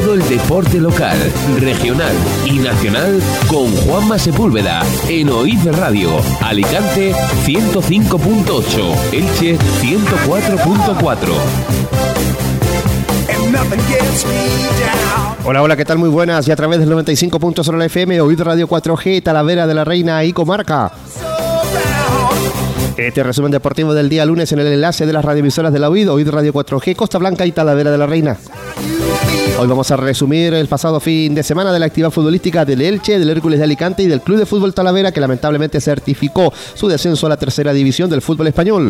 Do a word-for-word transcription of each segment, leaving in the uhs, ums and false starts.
todo el deporte local, regional y nacional con Juanma Sepúlveda en O I D Radio. Alicante ciento cinco punto ocho, Elche ciento cuatro punto cuatro. Hola, hola, ¿qué tal? Muy buenas. Y a través del noventa y cinco punto cero la F M, O I D Radio cuatro G, Talavera de la Reina y comarca. Este resumen deportivo del día lunes en el enlace de las radioemisoras de la O I D, O I D Radio cuatro G, Costa Blanca y Talavera de la Reina. Hoy vamos a resumir el pasado fin de semana de la actividad futbolística del Elche, del Hércules de Alicante y del Club de Fútbol Talavera, que lamentablemente certificó su descenso a la tercera división del fútbol español.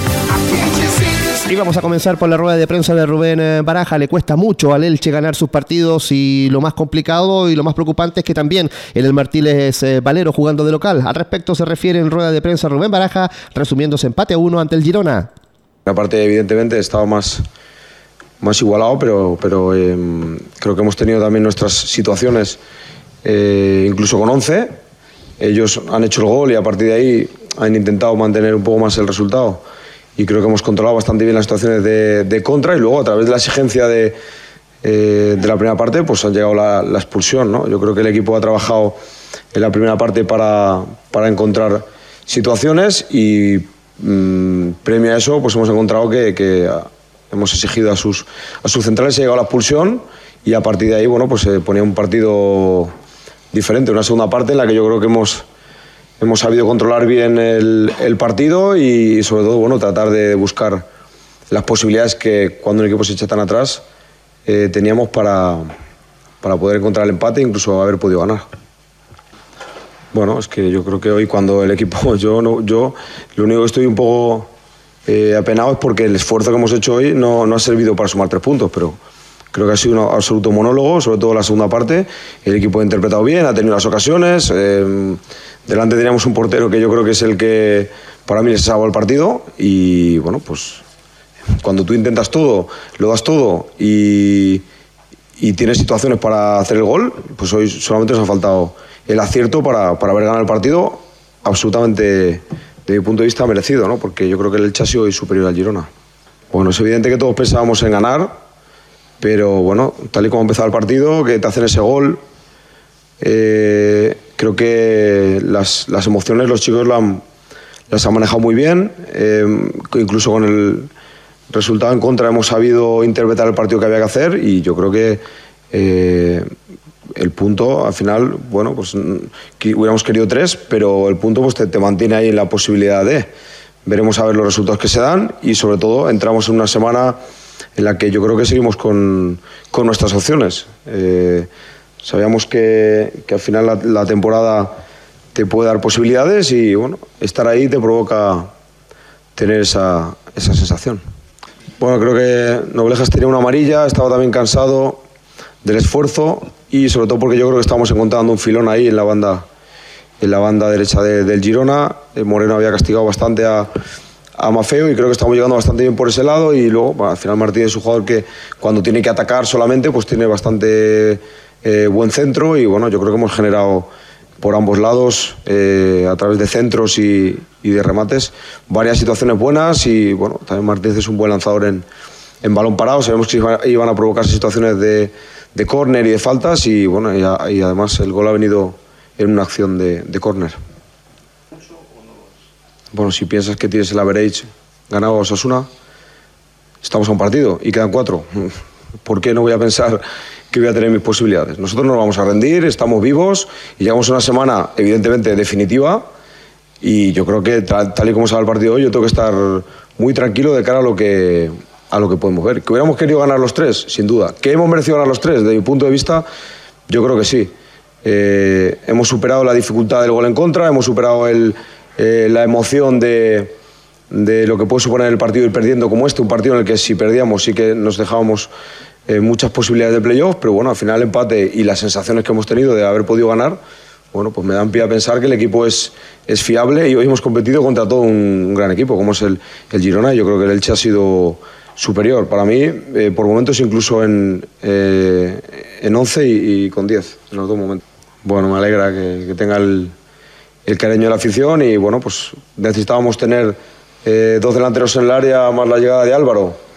Y vamos a comenzar por la rueda de prensa de Rubén Baraja. Le cuesta mucho al Elche ganar sus partidos y lo más complicado y lo más preocupante es que también el El Martínez eh, Valero jugando de local. Al respecto se refiere en rueda de prensa Rubén Baraja, resumiéndose empate a uno ante el Girona. Aparte, evidentemente, estaba más, más igualado, pero, pero eh, creo que hemos tenido también nuestras situaciones, eh, incluso con once. Ellos han hecho el gol y a partir de ahí han intentado mantener un poco más el resultado. Y creo que hemos controlado bastante bien las situaciones de, de contra y luego a través de la exigencia de, eh, de la primera parte pues han llegado la, la expulsión, ¿no? Yo creo que el equipo ha trabajado en la primera parte para, para encontrar situaciones y mmm, premio a eso pues hemos encontrado que, que hemos exigido a sus, a sus centrales, ha llegado la expulsión y a partir de ahí bueno, pues se ponía un partido diferente, una segunda parte en la que yo creo que hemos... Hemos sabido controlar bien el, el partido y sobre todo bueno, tratar de buscar las posibilidades que cuando un equipo se echa tan atrás eh, teníamos para, para poder encontrar el empate e incluso haber podido ganar. Bueno, es que yo creo que hoy cuando el equipo, yo, no, yo lo único que estoy un poco eh, apenado es porque el esfuerzo que hemos hecho hoy no, no ha servido para sumar tres puntos, pero creo que ha sido un absoluto monólogo, sobre todo la segunda parte. El equipo ha interpretado bien, ha tenido las ocasiones. Eh, delante teníamos un portero que yo creo que es el que para mí les salvó el partido. Y bueno, pues cuando tú intentas todo, lo das todo y, y tienes situaciones para hacer el gol, pues hoy solamente nos ha faltado el acierto para, para haber ganado el partido absolutamente, de mi punto de vista, merecido, ¿no? Porque yo creo que el Elche ha sido hoy superior al Girona. Bueno, es evidente que todos pensábamos en ganar. Pero bueno, tal y como ha empezado el partido, que te hacen ese gol, eh, creo que las, las emociones los chicos la han, las han manejado muy bien, eh, incluso con el resultado en contra hemos sabido interpretar el partido que había que hacer y yo creo que eh, el punto al final, bueno, pues que hubiéramos querido tres, pero el punto pues te, te mantiene ahí en la posibilidad de, veremos a ver los resultados que se dan y sobre todo entramos en una semana en la que yo creo que seguimos con, con nuestras opciones. Eh, sabíamos que, que al final la, la temporada te puede dar posibilidades y bueno, estar ahí te provoca tener esa, esa sensación. Bueno, creo que Noblejas tenía una amarilla, estaba también cansado del esfuerzo y sobre todo porque yo creo que estábamos encontrando un filón ahí en la banda, en la banda derecha de, del Girona. Moreno había castigado bastante a a Mafeo y creo que estamos llegando bastante bien por ese lado y luego bueno, al final Martínez es un jugador que cuando tiene que atacar solamente pues tiene bastante eh, buen centro y bueno, yo creo que hemos generado por ambos lados eh, a través de centros y, y de remates varias situaciones buenas y bueno, también Martínez es un buen lanzador en, en balón parado, sabemos que iban a provocarse situaciones de, de córner y de faltas y bueno, y, a, y además el gol ha venido en una acción de, de córner. Bueno, si piensas que tienes el average ganado a Osasuna, estamos a un partido y quedan cuatro. ¿Por qué no voy a pensar que voy a tener mis posibilidades? Nosotros no nos vamos a rendir, estamos vivos y llegamos a una semana evidentemente definitiva y yo creo que tal, tal y como se va el partido hoy, yo tengo que estar muy tranquilo de cara a lo que, a lo que podemos ver. ¿Que hubiéramos querido ganar los tres? Sin duda. ¿Que hemos merecido ganar los tres? Desde mi punto de vista, yo creo que sí. Eh, hemos superado la dificultad del gol en contra, hemos superado el... Eh, la emoción de, de lo que puede suponer el partido ir perdiendo como este, un partido en el que si perdíamos sí que nos dejábamos eh, muchas posibilidades de playoff, pero bueno, al final el empate y las sensaciones que hemos tenido de haber podido ganar, bueno, pues me dan pie a pensar que el equipo es, es fiable y hoy hemos competido contra todo un, un gran equipo como es el, el Girona y yo creo que el Elche ha sido superior para mí, eh, por momentos incluso en, eh, en once y, y con diez en los dos momentos. Bueno, me alegra que, que tenga el el cariño de la afición y bueno, pues necesitábamos tener eh, dos delanteros en el área más la llegada de Álvaro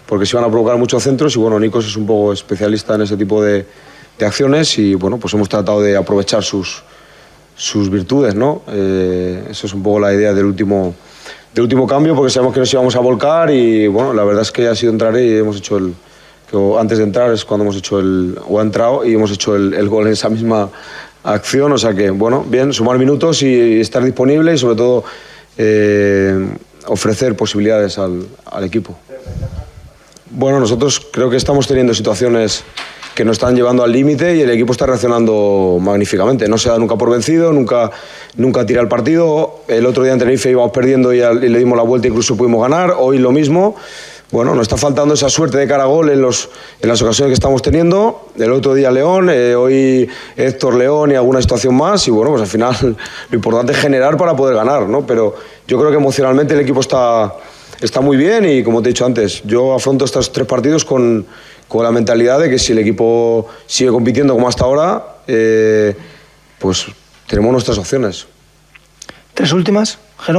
porque se iban a provocar muchos centros y bueno, Nikos es un poco especialista en ese tipo de, de acciones y bueno, pues hemos tratado de aprovechar sus, sus virtudes, ¿no? Eh, eso es un poco la idea del último, del último cambio, porque sabemos que nos íbamos a volcar y bueno, la verdad es que ha sido entrar y hemos hecho el... que antes de entrar es cuando hemos hecho el... o ha entrado y hemos hecho el, el gol en esa misma acción, o sea que bueno, bien, sumar minutos y, y estar disponible y sobre todo eh, ofrecer posibilidades al, al equipo. Bueno, nosotros creo que estamos teniendo situaciones que nos están llevando al límite y el equipo está reaccionando magníficamente. No se da nunca por vencido, nunca, nunca tira el partido. El otro día en Tenerife íbamos perdiendo y, al, y le dimos la vuelta, incluso pudimos ganar. Hoy lo mismo. Bueno, nos está faltando esa suerte de cara a gol en, los, en las ocasiones que estamos teniendo. El otro día León, eh, hoy Héctor León y alguna situación más. Y bueno, pues al final lo importante es generar para poder ganar, ¿no? Pero yo creo que emocionalmente el equipo está, está muy bien y como te he dicho antes, yo afronto estos tres partidos con, con la mentalidad de que si el equipo sigue compitiendo como hasta ahora, eh, pues tenemos nuestras opciones. ¿Tres últimas, Jero?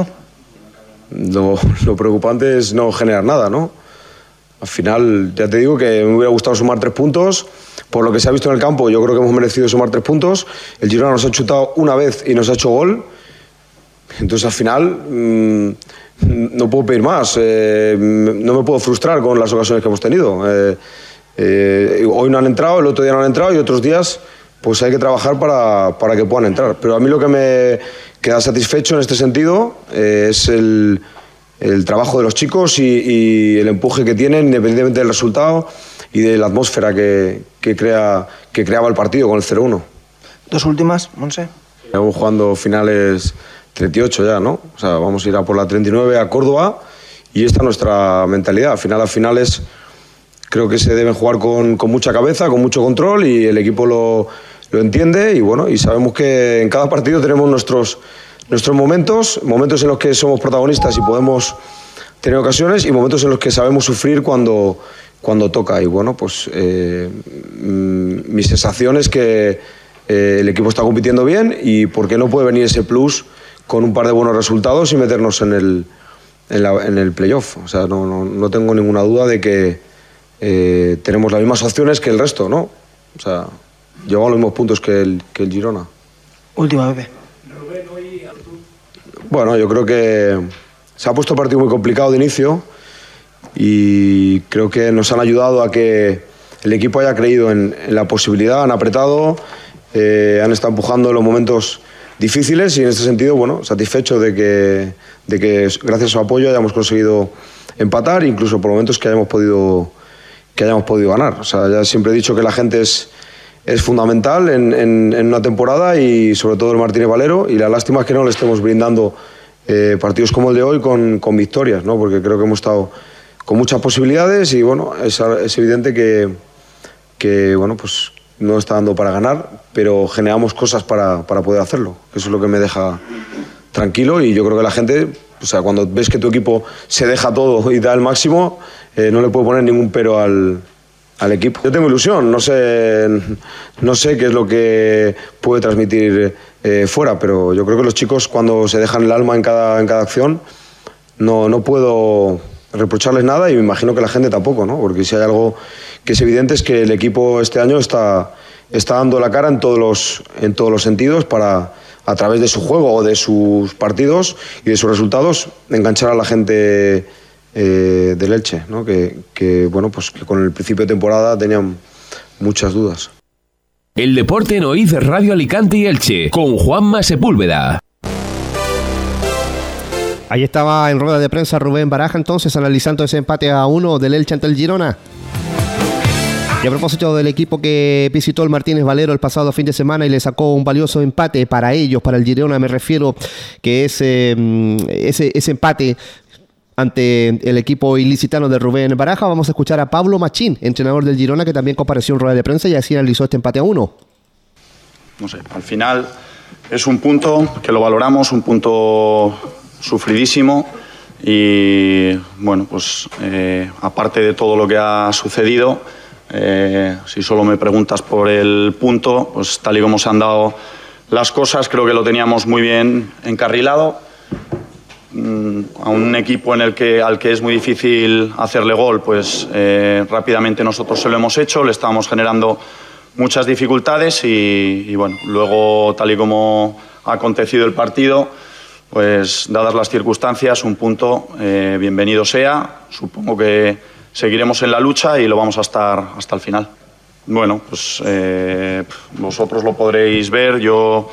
Lo, lo preocupante es no generar nada, ¿no? Al final, ya te digo que me hubiera gustado sumar tres puntos. Por lo que se ha visto en el campo, yo creo que hemos merecido sumar tres puntos. El Girona nos ha chutado una vez y nos ha hecho gol. Entonces, al final, mmm, no puedo pedir más. Eh, no me puedo frustrar con las ocasiones que hemos tenido. Eh, eh, hoy no han entrado, el otro día no han entrado y otros días pues hay que trabajar para, para que puedan entrar. Pero a mí lo que me queda satisfecho en este sentido eh, es el, el trabajo de los chicos y, y el empuje que tienen, independientemente del resultado y de la atmósfera que, que, crea, que creaba el partido con el cero uno. Dos últimas, Monse. Estamos jugando finales treinta y ocho ya, ¿no? O sea, vamos a ir a por la treinta y nueve a Córdoba y esta es nuestra mentalidad. Al final, a finales creo que se deben jugar con, con mucha cabeza, con mucho control y el equipo lo, lo entiende y bueno, y sabemos que en cada partido tenemos nuestros, nuestros momentos, momentos en los que somos protagonistas y podemos tener ocasiones y momentos en los que sabemos sufrir cuando, cuando toca y bueno, pues eh, mi sensación es que eh, el equipo está compitiendo bien y por qué no puede venir ese plus con un par de buenos resultados y meternos en el, en la, en el playoff. O sea, no, no, no tengo ninguna duda de que Eh, tenemos las mismas opciones que el resto, ¿no? O sea, llevamos los mismos puntos que el, que el Girona. Última, Pepe. Bueno, yo creo que se ha puesto un partido muy complicado de inicio y creo que nos han ayudado a que el equipo haya creído en, en la posibilidad, han apretado, eh, han estado empujando en los momentos difíciles y en este sentido, bueno, satisfecho de que, de que gracias a su apoyo hayamos conseguido empatar, incluso por momentos que hayamos podido que hayamos podido ganar. O sea, ya siempre he dicho que la gente es, es fundamental en, en, en una temporada y sobre todo el Martínez Valero y la lástima es que no le estemos brindando eh, partidos como el de hoy con, con victorias, ¿no? Porque creo que hemos estado con muchas posibilidades y bueno, es, es evidente que, que bueno, pues no está dando para ganar, pero generamos cosas para, para poder hacerlo. Eso es lo que me deja tranquilo y yo creo que la gente, o sea, cuando ves que tu equipo se deja todo y da el máximo, eh, no le puedo poner ningún pero al, al equipo. Yo tengo ilusión, no sé, no sé qué es lo que puede transmitir eh, fuera, pero yo creo que los chicos cuando se dejan el alma en cada, en cada acción, no, no puedo reprocharles nada y me imagino que la gente tampoco, ¿no? Porque si hay algo que es evidente es que el equipo este año está, está dando la cara en todos los, en todos los sentidos para, a través de su juego o de sus partidos y de sus resultados, enganchar a la gente eh, del Elche, ¿no? Que, que, bueno, pues que con el principio de temporada tenían muchas dudas. El deporte en O I D Radio Alicante y Elche, con Juanma Sepúlveda. Ahí estaba en rueda de prensa Rubén Baraja, entonces, analizando ese empate a uno del Elche ante el Girona. Y a propósito del equipo que visitó el Martínez Valero el pasado fin de semana y le sacó un valioso empate para ellos, para el Girona, me refiero, que es eh, ese, ese empate ante el equipo ilicitano de Rubén Baraja. Vamos a escuchar a Pablo Machín, entrenador del Girona, que también compareció en rueda de prensa y así analizó este empate a uno. No sé, al final es un punto que lo valoramos, un punto sufridísimo y bueno, pues eh, aparte de todo lo que ha sucedido, eh, si solo me preguntas por el punto, pues tal y como se han dado las cosas, creo que lo teníamos muy bien encarrilado a un equipo en el que, al que es muy difícil hacerle gol, pues eh, rápidamente nosotros se lo hemos hecho, le estábamos generando muchas dificultades y, y bueno, luego tal y como ha acontecido el partido, pues dadas las circunstancias, un punto, eh, bienvenido sea. Supongo que seguiremos en la lucha y lo vamos a estar hasta el final. Bueno, pues eh, vosotros lo podréis ver. Yo,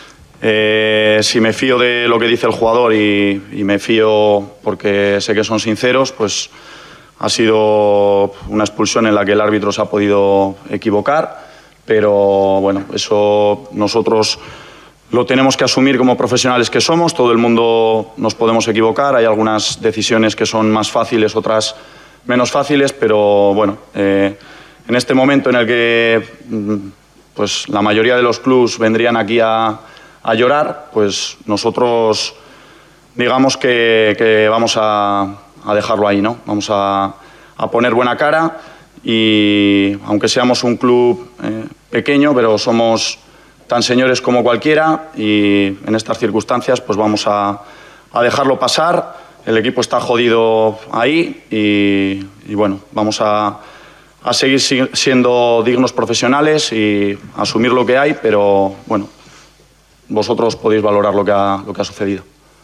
eh, si me fío de lo que dice el jugador y, y me fío porque sé que son sinceros, pues ha sido una expulsión en la que el árbitro se ha podido equivocar, pero bueno, eso nosotros lo tenemos que asumir como profesionales que somos. Todo el mundo nos podemos equivocar, hay algunas decisiones que son más fáciles, otras menos fáciles, pero bueno, eh, en este momento en el que pues, la mayoría de los clubs vendrían aquí a, a llorar, pues nosotros digamos que, que vamos a, a dejarlo ahí, ¿no? Vamos a, a poner buena cara y aunque seamos un club eh, pequeño, pero somos tan señores como cualquiera y en estas circunstancias pues vamos a, a dejarlo pasar. El equipo está jodido ahí y, y bueno, vamos a, a seguir si, siendo dignos profesionales y asumir lo que hay, pero bueno, vosotros podéis valorar lo que ha, lo que ha sucedido.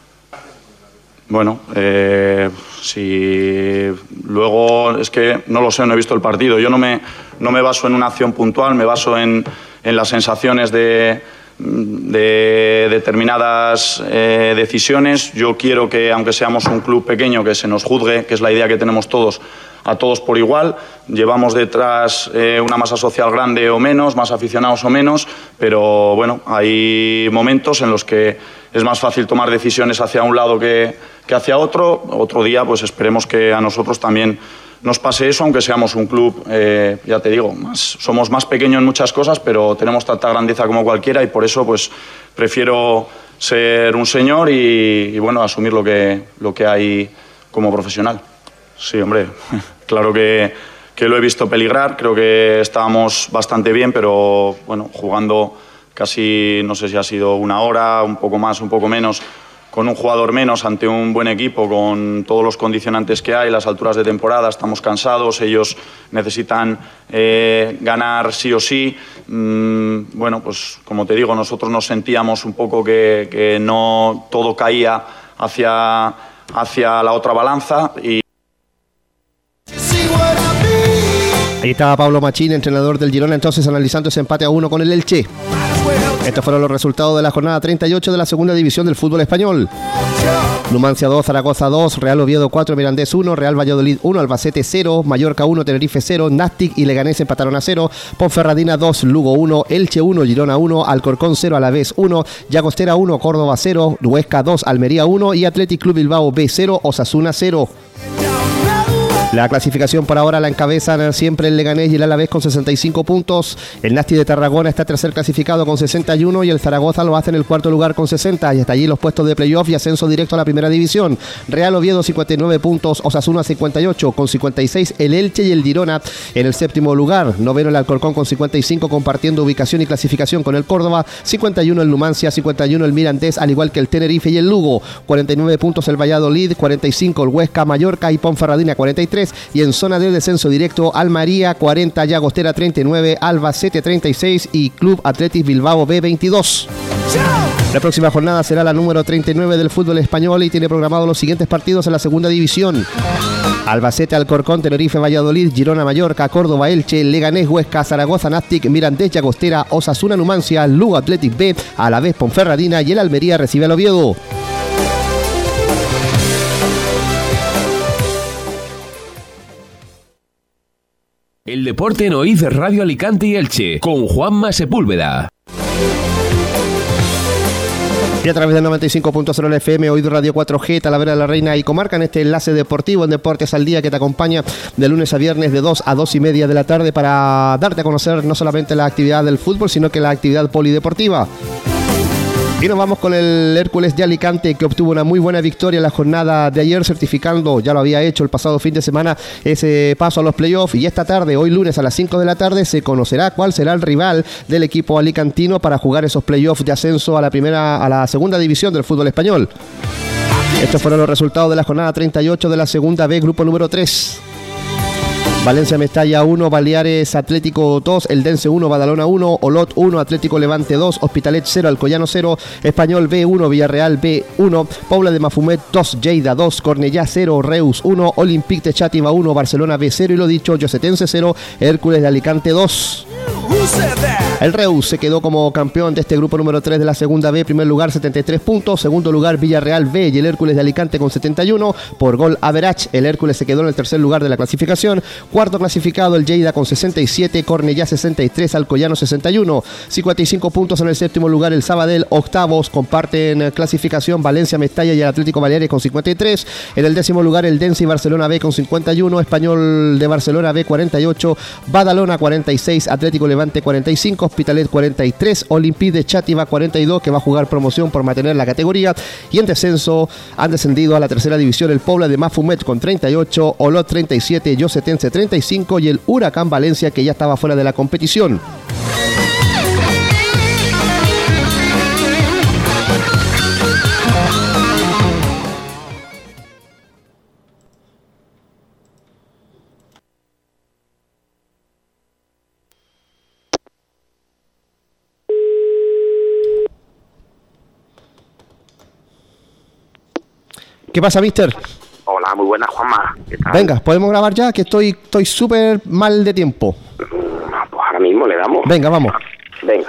Bueno, eh, si luego es que no lo sé, no he visto el partido. Yo no me, no me baso en una acción puntual, me baso en, en las sensaciones de, de determinadas eh, decisiones. Yo quiero que, aunque seamos un club pequeño, que se nos juzgue, que es la idea que tenemos todos, a todos por igual. Llevamos detrás eh, una masa social grande o menos, más aficionados o menos, pero bueno, hay momentos en los que es más fácil tomar decisiones hacia un lado que, que hacia otro. Otro día, pues esperemos que a nosotros también nos pase eso, aunque seamos un club, eh, ya te digo, más, somos más pequeños en muchas cosas, pero tenemos tanta grandeza como cualquiera y por eso pues prefiero ser un señor y, y bueno, asumir lo que, lo que hay como profesional. Sí, hombre, claro que, que lo he visto peligrar, creo que estábamos bastante bien, pero bueno, jugando casi, no sé si ha sido una hora, un poco más, un poco menos, con un jugador menos ante un buen equipo, con todos los condicionantes que hay, las alturas de temporada, estamos cansados, ellos necesitan eh, ganar sí o sí. Mm, bueno, pues como te digo, nosotros nos sentíamos un poco que, que no todo caía hacia, hacia la otra balanza y ahí estaba Pablo Machín, entrenador del Girona, entonces analizando ese empate a uno con el Elche. Estos fueron los resultados de la jornada treinta y ocho de la segunda división del fútbol español. Numancia dos, Zaragoza dos, Real Oviedo cuatro, Mirandés uno, Real Valladolid uno, Albacete cero, Mallorca uno, Tenerife cero, Nastic y Leganés empataron a cero, Ponferradina dos, Lugo uno, Elche uno, Girona uno, Alcorcón cero, Alavés uno, Llagostera uno, Córdoba cero, Huesca dos, Almería uno y Athletic Club Bilbao B cero, Osasuna cero. La clasificación por ahora la encabezan siempre el Leganés y el Alavés con sesenta y cinco puntos. El Nasti de Tarragona está tercer clasificado con sesenta y uno y el Zaragoza lo hace en el cuarto lugar con sesenta. Y hasta allí los puestos de playoff y ascenso directo a la primera división. Real Oviedo cincuenta y nueve puntos, Osasuna cincuenta y ocho, con cincuenta y seis el Elche y el Girona en el séptimo lugar. Noveno el Alcorcón con cincuenta y cinco, compartiendo ubicación y clasificación con el Córdoba. cincuenta y uno el Numancia, cincuenta y uno el Mirandés, al igual que el Tenerife y el Lugo. cuarenta y nueve puntos el Valladolid, cuarenta y cinco el Huesca, Mallorca y Ponferradina cuarenta y tres. Y en zona de descenso directo, Almería cuarenta, Llagostera treinta y nueve, Albacete treinta y seis y Club Athletic Bilbao B veintidós. La próxima jornada será la número treinta y nueve del fútbol español y tiene programados los siguientes partidos en la segunda división: Albacete, Alcorcón, Tenerife, Valladolid, Girona, Mallorca, Córdoba, Elche, Leganés, Huesca, Zaragoza, Nastic, Mirandés, Llagostera, Osasuna, Numancia, Lugo Athletic B, Alavés, Ponferradina y el Almería recibe al Oviedo. El deporte en O I D Radio Alicante y Elche, con Juanma Sepúlveda. Y a través del noventa y cinco punto cero F M, O I D Radio cuatro G, Talavera de la Reina y Comarca, en este enlace deportivo en Deportes al Día que te acompaña de lunes a viernes de dos a dos y media de la tarde para darte a conocer no solamente la actividad del fútbol, sino que la actividad polideportiva. Y nos vamos con el Hércules de Alicante, que obtuvo una muy buena victoria en la jornada de ayer, certificando, ya lo había hecho el pasado fin de semana, ese paso a los playoffs. Y esta tarde, hoy lunes a las cinco de la tarde, se conocerá cuál será el rival del equipo alicantino para jugar esos playoffs de ascenso a la primera, a la segunda división del fútbol español. Estos fueron los resultados de la jornada treinta y ocho de la segunda B, grupo número tres. Valencia Mestalla uno, Baleares Atlético dos, Eldense uno, Badalona uno, Olot uno, Atlético Levante dos, Hospitalet cero, Alcoyano cero, Español B uno, Villarreal B uno, Pobla de Mafumet dos, Lleida dos, Cornellá cero, Reus uno, Olympique de Xàtiva uno, Barcelona B cero y lo dicho, Llosetense cero, Hércules de Alicante dos. El Reus se quedó como campeón de este grupo número tres de la segunda B, primer lugar setenta y tres puntos, segundo lugar Villarreal B y el Hércules de Alicante con setenta y uno, por gol average el Hércules se quedó en el tercer lugar de la clasificación, cuarto clasificado el Lleida con sesenta y siete, Cornellá sesenta y tres, Alcoyano sesenta y uno, cincuenta y cinco puntos en el séptimo lugar el Sabadell, octavos comparten clasificación Valencia Mestalla y el Atlético Baleares con cincuenta y tres, en el décimo lugar el Dense y Barcelona B con cincuenta y uno, Español de Barcelona B cuarenta y ocho, Badalona cuarenta y seis, Atlético Levante cuarenta y cinco, Hospitalet cuarenta y tres, Olympique de Xàtiva cuarenta y dos, que va a jugar promoción por mantener la categoría, y en descenso han descendido a la tercera división el Pobla de Mafumet con treinta y ocho, Olot treinta y siete, Llosetense treinta y cinco y el Huracán Valencia, que ya estaba fuera de la competición. ¿Qué pasa, mister? Hola, muy buenas, Juanma. ¿Qué tal? Venga, ¿podemos grabar ya? Que estoy estoy súper mal de tiempo. Pues ahora mismo le damos. Venga, vamos. Venga.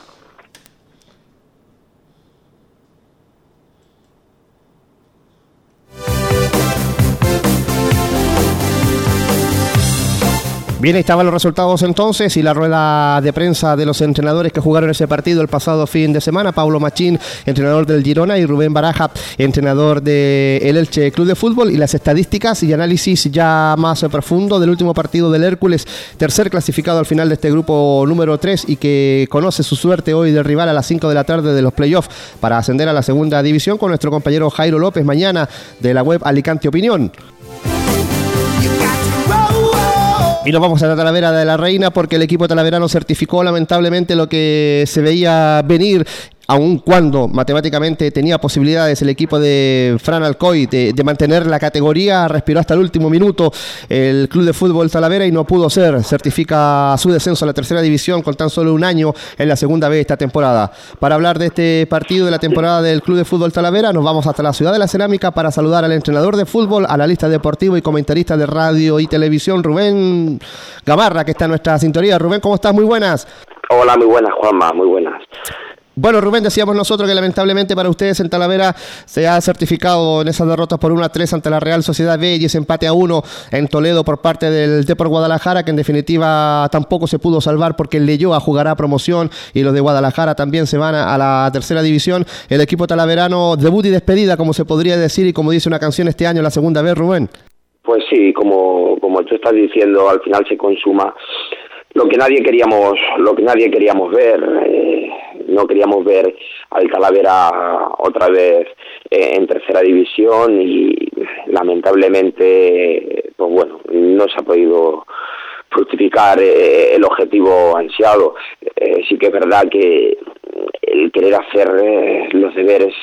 Bien, ahí estaban los resultados entonces y la rueda de prensa de los entrenadores que jugaron ese partido el pasado fin de semana. Pablo Machín, entrenador del Girona, y Rubén Baraja, entrenador del Elche Club de Fútbol, y las estadísticas y análisis ya más profundo del último partido del Hércules, tercer clasificado al final de este grupo número tres y que conoce su suerte hoy del rival a las cinco de la tarde de los playoffs para ascender a la segunda división con nuestro compañero Jairo López mañana de la web Alicante Opinión. Y nos vamos a la Talavera de la Reina porque el equipo talaverano certificó lamentablemente lo que se veía venir, aun cuando matemáticamente tenía posibilidades el equipo de Fran Alcoy de, de mantener la categoría. Respiró hasta el último minuto el Club de Fútbol Talavera y no pudo ser. Certifica su descenso a la tercera división con tan solo un año en la segunda vez esta temporada. Para hablar de este partido de la temporada del Club de Fútbol Talavera nos vamos hasta la ciudad de la Cerámica para saludar al entrenador de fútbol, analista deportivo y comentarista de radio y televisión, Rubén Gamarra, que está en nuestra sintonía. Rubén, ¿cómo estás? Muy buenas. Hola, muy buenas, Juanma, muy buenas. Bueno, Rubén, decíamos nosotros que lamentablemente para ustedes en Talavera se ha certificado en esas derrotas por uno a tres ante la Real Sociedad B y ese empate a uno en Toledo por parte del Depor Guadalajara, que en definitiva tampoco se pudo salvar porque el Leyoa jugará promoción y los de Guadalajara también se van a, a la tercera división. El equipo talaverano debut y despedida, como se podría decir, y como dice una canción este año, la segunda vez, Rubén. Pues sí, como, como tú estás diciendo, al final se consuma lo que nadie queríamos, lo que nadie queríamos ver. Eh, no queríamos ver al Talavera otra vez eh, en tercera división y lamentablemente, pues bueno, no se ha podido fructificar eh, el objetivo ansiado. Eh, sí que es verdad que el querer hacer eh, los deberes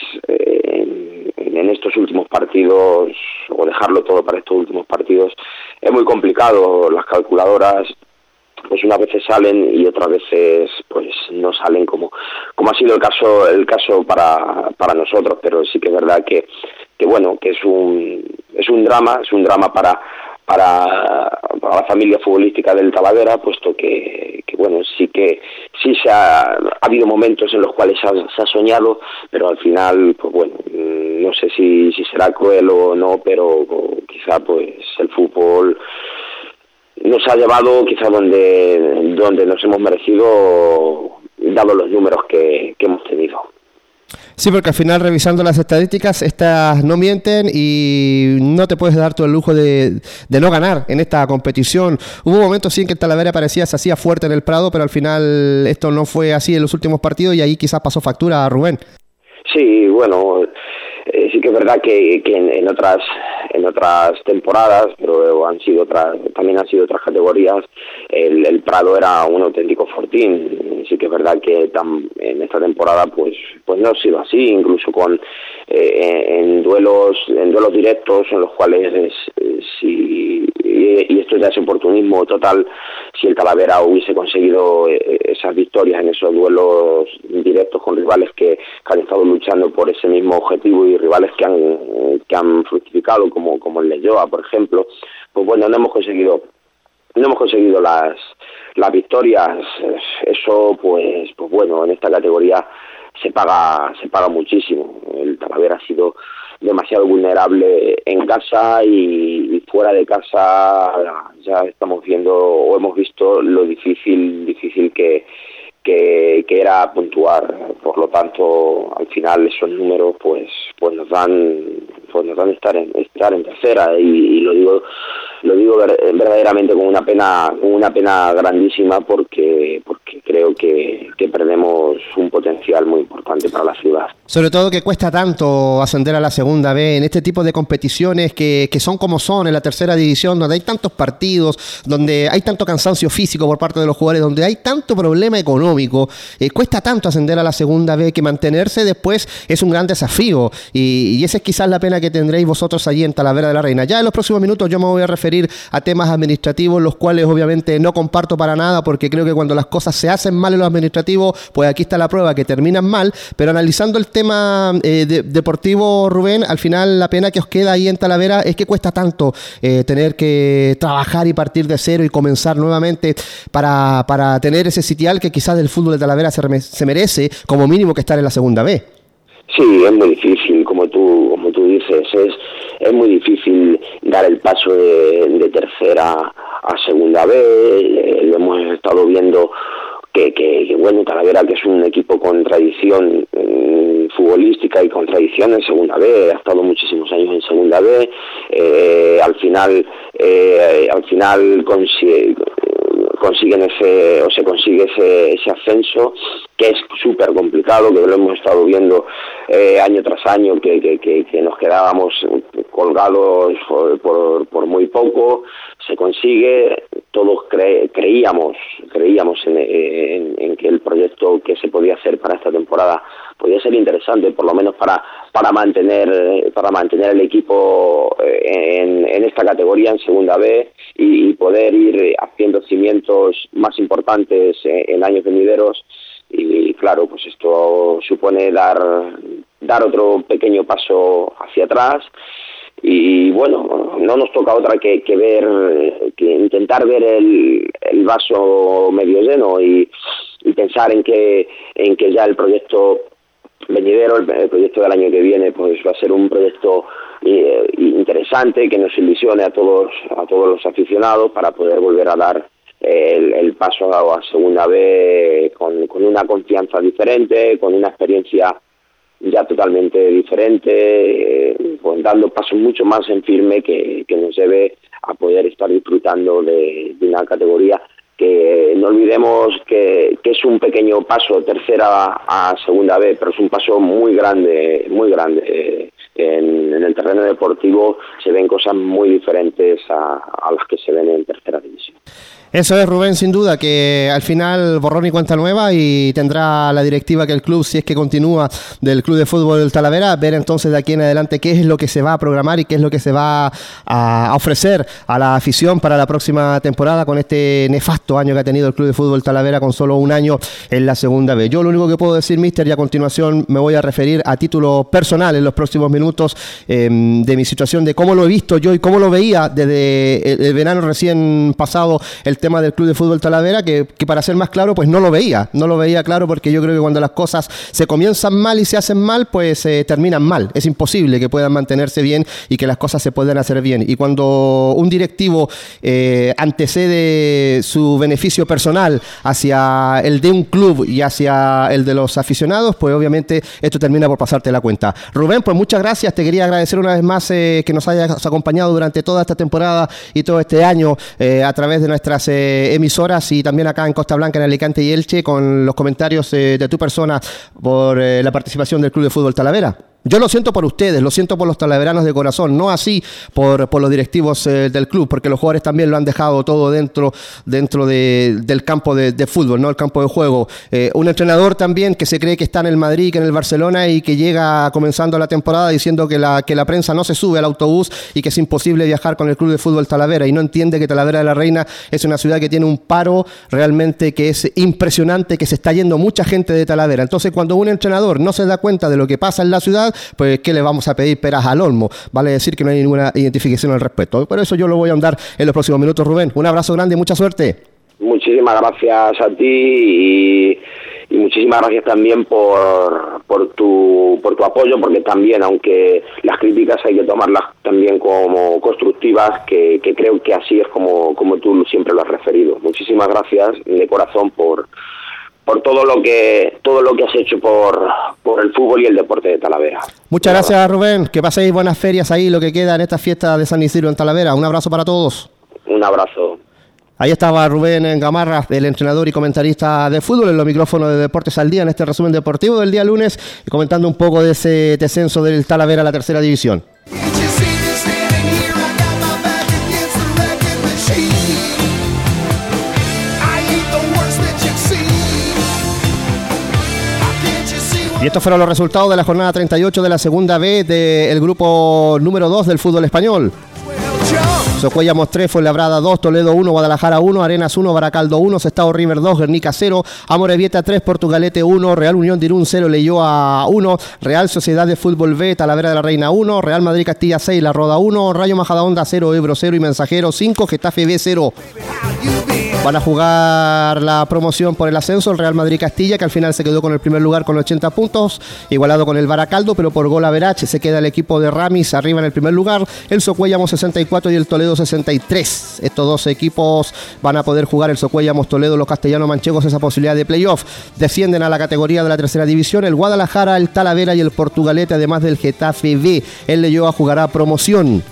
eh, en, en estos últimos partidos o dejarlo todo para estos últimos partidos es muy complicado. Las calculadoras pues unas veces salen y otras veces pues no salen como como ha sido el caso el caso para para nosotros, pero sí que es verdad que que bueno, que es un es un drama, es un drama para para, para la familia futbolística del Talavera, puesto que, que bueno, sí que sí se ha, ha habido momentos en los cuales se ha, se ha soñado, pero al final pues bueno, no sé si si será cruel o no, pero quizá pues el fútbol nos ha llevado quizás donde donde nos hemos merecido, dado los números que, que hemos tenido. Sí, porque al final, revisando las estadísticas, estas no mienten y no te puedes dar todo el lujo de, de no ganar en esta competición. Hubo momentos sí en que el Talavera parecía se hacía fuerte en el Prado, pero al final esto no fue así en los últimos partidos y ahí quizás pasó factura a Rubén. Sí, bueno, eh, sí que es verdad que, que en, en otras en otras temporadas, pero han sido otras, también han sido otras categorías, el, el Prado era un auténtico fortín. Sí que es verdad que tam, en esta temporada pues pues no ha sido así, incluso con eh, en duelos en duelos directos en los cuales eh, si y, y esto ya es oportunismo total, si el Talavera hubiese conseguido eh, esas victorias en esos duelos directos con rivales que, que han estado luchando por ese mismo objetivo y rivales que han que han fructificado como como el Leyoa, por ejemplo, pues bueno, no hemos conseguido no hemos conseguido las las victorias. Eso pues pues bueno, en esta categoría se paga se paga muchísimo. El Talavera ha sido demasiado vulnerable en casa y, y fuera de casa ya estamos viendo o hemos visto lo difícil difícil que que, que era puntuar. Por lo tanto, al final esos números pues pues nos dan pues nos dan estar en estar en tercera y, y lo digo lo digo verdaderamente con una pena con una pena grandísima porque porque creo que, que perdemos un potencial muy importante para la ciudad. Sobre todo que cuesta tanto ascender a la segunda B en este tipo de competiciones que, que son como son en la tercera división, donde hay tantos partidos, donde hay tanto cansancio físico por parte de los jugadores, donde hay tanto problema económico, eh, cuesta tanto ascender a la segunda B que mantenerse después es un gran desafío y, y esa es quizás la pena que tendréis vosotros allí en Talavera de la Reina. Ya en los próximos minutos yo me voy a referir a temas administrativos, los cuales obviamente no comparto para nada porque creo que cuando las cosas se hacen mal en lo administrativo, pues aquí está la prueba que terminan mal, pero analizando el tema eh, de, deportivo, Rubén, al final la pena que os queda ahí en Talavera es que cuesta tanto eh, tener que trabajar y partir de cero y comenzar nuevamente para, para tener ese sitial que quizás del fútbol de Talavera se, reme- se merece como mínimo que estar en la segunda B. Sí, es muy difícil, como tú como tú dices, es es muy difícil dar el paso de, de tercera a segunda B. Eh, lo hemos estado viendo que, que, que bueno, Talavera, que es un equipo con tradición eh, futbolística y con tradición en segunda B, ha estado muchísimos años en segunda B, eh, al final eh, al final consigue consiguen ese o se consigue ese, ese ascenso que es súper complicado, que lo hemos estado viendo eh, año tras año, que, que, que, que nos quedábamos colgados por, por muy poco, se consigue, todos cre, creíamos creíamos en, en, en que el proyecto que se podía hacer para esta temporada podía ser interesante, por lo menos para para mantener para mantener el equipo en, en esta categoría, en segunda B, y, y poder ir haciendo cimientos más importantes en, en años venideros. Y claro, pues esto supone dar dar otro pequeño paso hacia atrás. Y bueno, no nos toca otra que, que ver, que intentar ver el, el vaso medio lleno y, y pensar en que en que ya el proyecto venidero, el, el proyecto del año que viene, pues va a ser un proyecto eh, interesante, que nos ilusione a todos a todos los aficionados para poder volver a dar el, el paso a, a segunda B con, con una confianza diferente, con una experiencia ya totalmente diferente, eh, pues dando pasos mucho más en firme que, que nos lleve a poder estar disfrutando de, de una categoría que no olvidemos que, que es un pequeño paso tercera a segunda B, pero es un paso muy grande, muy grande. En, en el terreno deportivo se ven cosas muy diferentes a, a las que se ven en tercera división. Eso es, Rubén, sin duda, que al final borrón y cuenta nueva y tendrá la directiva que el club, si es que continúa, del Club de Fútbol del Talavera, ver entonces de aquí en adelante qué es lo que se va a programar y qué es lo que se va a ofrecer a la afición para la próxima temporada con este nefasto año que ha tenido el Club de Fútbol Talavera con solo un año en la segunda B. Yo lo único que puedo decir, mister, y a continuación me voy a referir a título personal en los próximos minutos eh, de mi situación, de cómo lo he visto yo y cómo lo veía desde el, el verano recién pasado, el tema del Club de Fútbol Talavera, que, que para ser más claro, pues no lo veía, no lo veía claro, porque yo creo que cuando las cosas se comienzan mal y se hacen mal, pues eh, terminan mal. Es imposible que puedan mantenerse bien y que las cosas se puedan hacer bien. Y cuando un directivo eh, antecede su beneficio personal hacia el de un club y hacia el de los aficionados, pues obviamente esto termina por pasarte la cuenta. Rubén, pues muchas gracias, te quería agradecer una vez más eh, que nos hayas acompañado durante toda esta temporada y todo este año eh, a través de nuestras eh, emisoras y también acá en Costa Blanca, en Alicante y Elche, con los comentarios eh, de tu persona por eh, la participación del Club de Fútbol Talavera. Yo lo siento por ustedes, lo siento por los talaveranos de corazón, no así por, por los directivos eh, del club, porque los jugadores también lo han dejado todo dentro, dentro de, del campo de, de fútbol, no el campo de juego. Eh, un entrenador también que se cree que está en el Madrid, que en el Barcelona y que llega comenzando la temporada diciendo que la, que la prensa no se sube al autobús y que es imposible viajar con el club de fútbol Talavera, y no entiende que Talavera de la Reina es una ciudad que tiene un paro realmente que es impresionante, que se está yendo mucha gente de Talavera. Entonces, cuando un entrenador no se da cuenta de lo que pasa en la ciudad, pues ¿qué le vamos a pedir peras al olmo? Vale decir que no hay ninguna identificación al respecto. Por eso yo lo voy a ahondar en los próximos minutos, Rubén. Un abrazo grande y mucha suerte. Muchísimas gracias a ti y, y muchísimas gracias también por, por, tu, por tu apoyo, porque también, aunque las críticas hay que tomarlas también como constructivas, que, que creo que así es como, como tú siempre lo has referido. Muchísimas gracias de corazón por... por todo lo que todo lo que has hecho por, por el fútbol y el deporte de Talavera. Muchas gracias, Rubén, que paséis buenas ferias ahí, lo que queda en esta fiesta de San Isidro en Talavera. Un abrazo para todos. Un abrazo. Ahí estaba Rubén Gamarra, el entrenador y comentarista de fútbol en los micrófonos de Deportes al Día, en este resumen deportivo del día lunes, comentando un poco de ese descenso del Talavera a la tercera división. Y estos fueron los resultados de la jornada treinta y ocho de la segunda B del grupo número dos del fútbol español. Socuellamos tres, Fuenlabrada dos, Toledo uno, Guadalajara uno, Arenas uno, Baracaldo uno, Sestao River dos, Guernica cero, Amorebieta tres, Portugalete uno, Real Unión de Irún cero, Leioa uno, Real Sociedad de Fútbol B, Talavera de la Reina uno, Real Madrid Castilla seis, La Roda uno, Rayo Majadahonda cero, Ebro cero y Mensajero cinco, Getafe B cero. Van a jugar la promoción por el ascenso el Real Madrid Castilla, que al final se quedó con el primer lugar con ochenta puntos, igualado con el Baracaldo, pero por gol average se queda el equipo de Ramis arriba en el primer lugar, el Socuellamos sesenta y cuatro y el Toledo sesenta y tres. Estos dos equipos van a poder jugar, el Socuellamos, Toledo, los castellanos manchegos, esa posibilidad de playoff. Descienden a la categoría de la tercera división el Guadalajara, el Talavera y el Portugalete, además del Getafe B. El Leioa jugará promoción.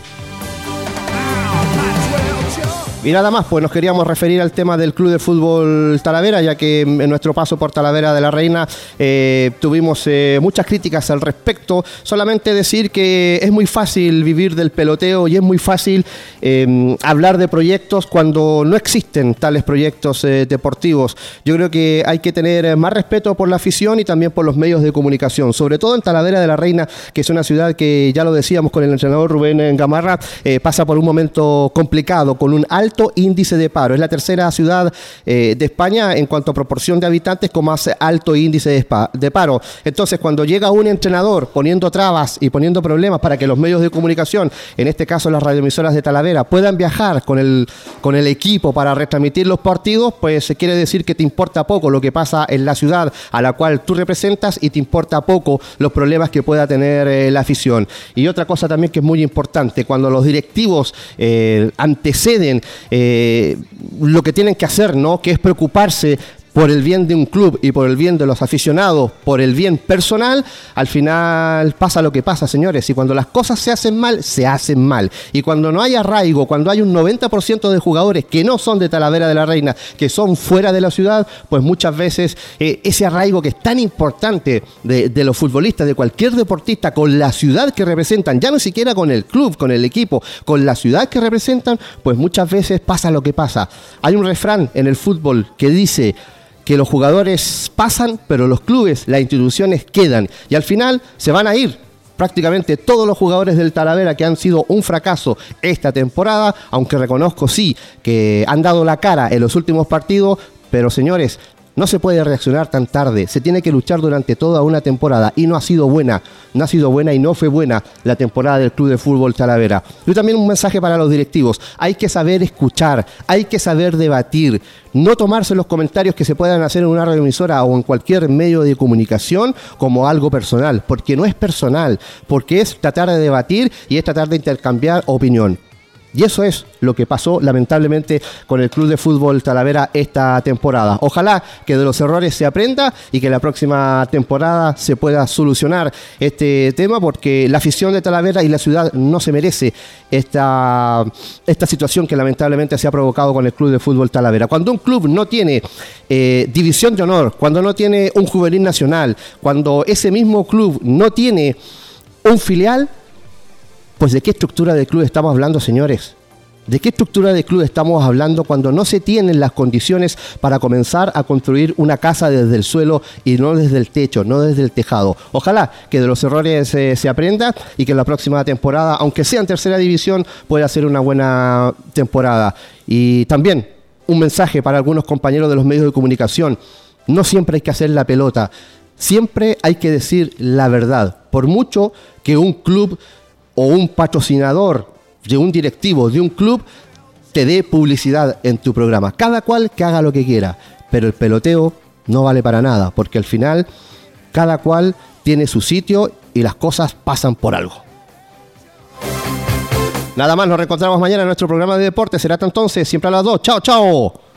Y nada más, pues nos queríamos referir al tema del Club de Fútbol Talavera, ya que en nuestro paso por Talavera de la Reina eh, tuvimos eh, muchas críticas al respecto. Solamente decir que es muy fácil vivir del peloteo y es muy fácil eh, hablar de proyectos cuando no existen tales proyectos eh, deportivos. Yo creo que hay que tener más respeto por la afición y también por los medios de comunicación, sobre todo en Talavera de la Reina, que es una ciudad que, ya lo decíamos con el entrenador Rubén Gamarra, eh, pasa por un momento complicado, con un alto alto índice de paro. Es la tercera ciudad eh, de España en cuanto a proporción de habitantes con más alto índice de, spa, de paro. Entonces, cuando llega un entrenador poniendo trabas y poniendo problemas para que los medios de comunicación, en este caso las radioemisoras de Talavera, puedan viajar con el, con el equipo para retransmitir los partidos, pues quiere decir que te importa poco lo que pasa en la ciudad a la cual tú representas y te importa poco los problemas que pueda tener eh, la afición. Y otra cosa también que es muy importante, cuando los directivos eh, anteceden eh, lo que tienen que hacer, ¿no?, que es preocuparse por el bien de un club y por el bien de los aficionados, por el bien personal, al final pasa lo que pasa, señores. Y cuando las cosas se hacen mal, se hacen mal. Y cuando no hay arraigo, cuando hay un noventa por ciento de jugadores que no son de Talavera de la Reina, que son fuera de la ciudad, pues muchas veces eh, ese arraigo que es tan importante de, de los futbolistas, de cualquier deportista, con la ciudad que representan, ya no siquiera con el club, con el equipo, con la ciudad que representan, pues muchas veces pasa lo que pasa. Hay un refrán en el fútbol que dice que los jugadores pasan, pero los clubes, las instituciones quedan. Y al final se van a ir prácticamente todos los jugadores del Talavera que han sido un fracaso esta temporada, aunque reconozco sí que han dado la cara en los últimos partidos, pero señores, no se puede reaccionar tan tarde, se tiene que luchar durante toda una temporada y no ha sido buena, no ha sido buena y no fue buena la temporada del Club de Fútbol Talavera. Y también un mensaje para los directivos, hay que saber escuchar, hay que saber debatir, no tomarse los comentarios que se puedan hacer en una radioemisora o en cualquier medio de comunicación como algo personal, porque no es personal, porque es tratar de debatir y es tratar de intercambiar opinión. Y eso es lo que pasó lamentablemente con el Club de Fútbol Talavera esta temporada. Ojalá que de los errores se aprenda y que la próxima temporada se pueda solucionar este tema, porque la afición de Talavera y la ciudad no se merece esta, esta situación que lamentablemente se ha provocado con el Club de Fútbol Talavera. Cuando un club no tiene eh, división de honor, cuando no tiene un juvenil nacional, cuando ese mismo club no tiene un filial, pues ¿de qué estructura de club estamos hablando, señores? ¿De qué estructura de club estamos hablando cuando no se tienen las condiciones para comenzar a construir una casa desde el suelo y no desde el techo, no desde el tejado? Ojalá que de los errores eh, se aprenda y que la próxima temporada, aunque sea en tercera división, pueda ser una buena temporada. Y también un mensaje para algunos compañeros de los medios de comunicación: no siempre hay que hacer la pelota, siempre hay que decir la verdad. Por mucho que un club o un patrocinador de un directivo de un club te dé publicidad en tu programa, cada cual que haga lo que quiera, pero el peloteo no vale para nada, porque al final cada cual tiene su sitio y las cosas pasan por algo. Nada más, nos reencontramos mañana en nuestro programa de deportes. Será hasta entonces, siempre a las dos. Chao, chao.